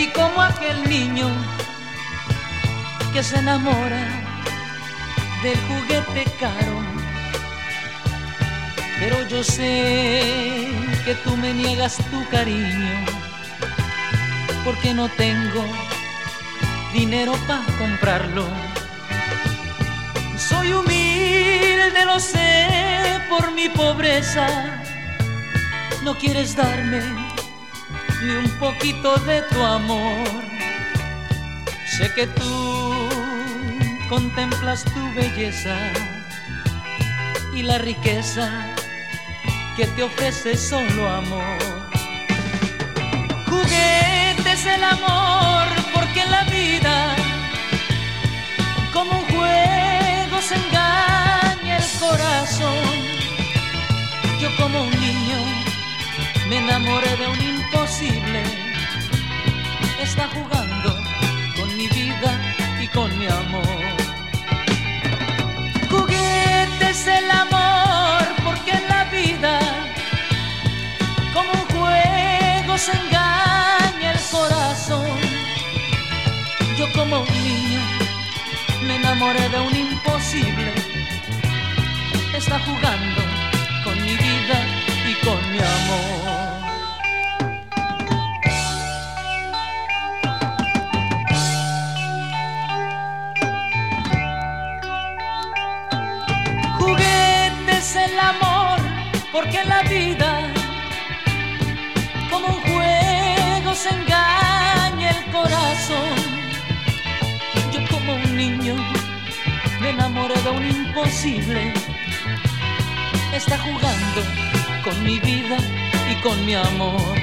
Y como aquel niño que se enamora del juguete caro, pero yo sé que tú me niegas tu cariño, porque no tengo dinero para comprarlo. Soy humilde, lo sé, por mi pobreza. No quieres darme ni un poquito de tu amor. Sé que tú contemplas tu belleza y la riqueza que te ofrece solo amor. Juguete es el amor, porque en la vida como un juego se engaña el corazón. Yo como un niño me enamoré de un imposible. Está jugando con mi vida y con mi amor. Juguete es el amor, porque en la vida como un juego se engaña el corazón. Yo como un niño me enamoré de un imposible. Está jugando con mi vida y con mi amor. Juguete es el amor, porque en la vida como un juego se engaña el corazón. Yo como un niño me enamoré de un imposible. Está jugando con mi vida y con mi amor.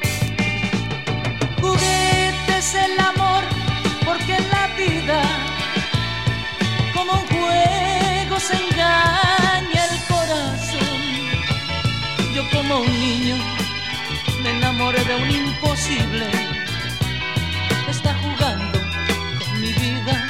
Juguete es el amor, porque en la vida como un juego se engaña el corazón. Yo como un niño me enamoré de un imposible. Está jugando con mi vida